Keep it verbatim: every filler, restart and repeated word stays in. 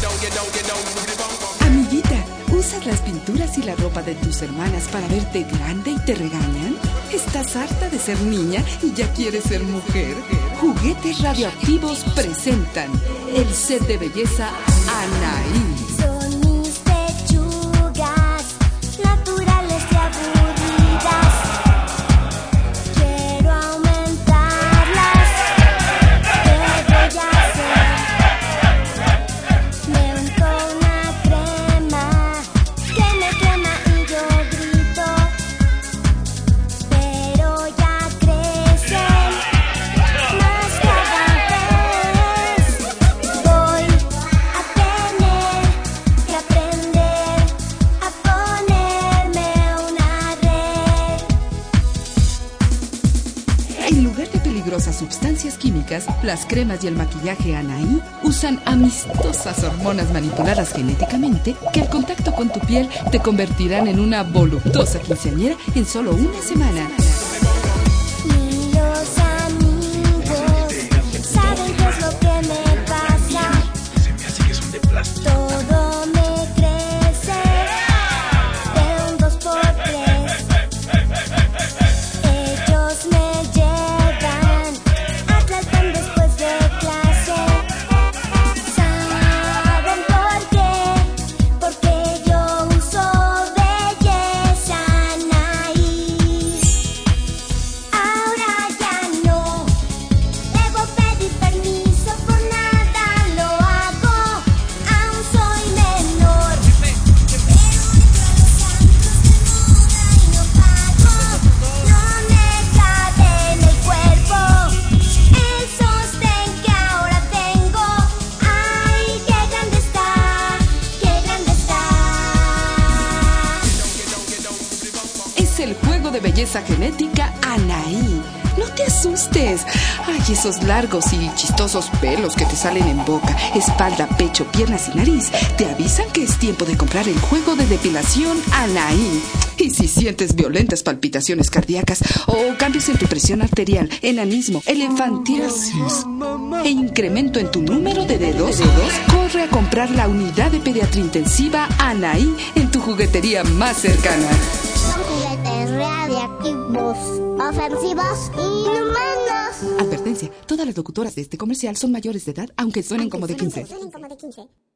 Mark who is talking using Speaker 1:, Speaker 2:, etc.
Speaker 1: Amiguita, ¿usas las pinturas y la ropa de tus hermanas para verte grande y te regañan? ¿Estás harta de ser niña y ya quieres ser mujer? Juguetes Radioactivos presentan el set de belleza Anaí.
Speaker 2: Son mis pechugas, naturales y aburridas. Quiero aumentarlas. ¿Qué voy a hacer? Me unto una crema que me quema y yo grito. Pero ya crecen más cada vez. Voy a tener que aprender a ponerme una red.
Speaker 1: En lugar de peligrosas sustancias químicas, las cremas y el maquillaje Anaí usan amistosas hormonas manipuladas genéticamente que al contacto con tu piel te convertirán en una voluptuosa quinceañera en solo una semana.
Speaker 2: Ni los amigos saben qué es lo que me pasa. Todo me crece de un dos por tres. Ellos me llevan a Tlalpan después de clase. ¿Saben por qué? Porque yo uso belleza Anaí. Ahora ya no debo pedir permiso, por nada lo hago. Aún soy menor, pero entro a los antros de moda y no pago. No me cabe en el cuerpo el sostén que ahora tengo. Ay, qué grande está, qué grande está.
Speaker 1: Es el juego de belleza genética Anaí. No te asustes. Ay, esos largos y chistosos pelos que te salen en boca, espalda, pecho, piernas y nariz te avisan que es tiempo de comprar el juego de depilación Anaí. Y si sientes violentas palpitaciones cardíacas o cambios en tu presión arterial, enanismo, elefantiasis e incremento en tu número de dedos, corre a comprar la unidad de pediatría intensiva Anaí en tu juguetería más cercana.
Speaker 2: Son juguetes radiactivos, ofensivos y inhumanos.
Speaker 1: Advertencia, todas las locutoras de este comercial son mayores de edad, aunque suenen como de quince.
Speaker 2: Suenen como de quince.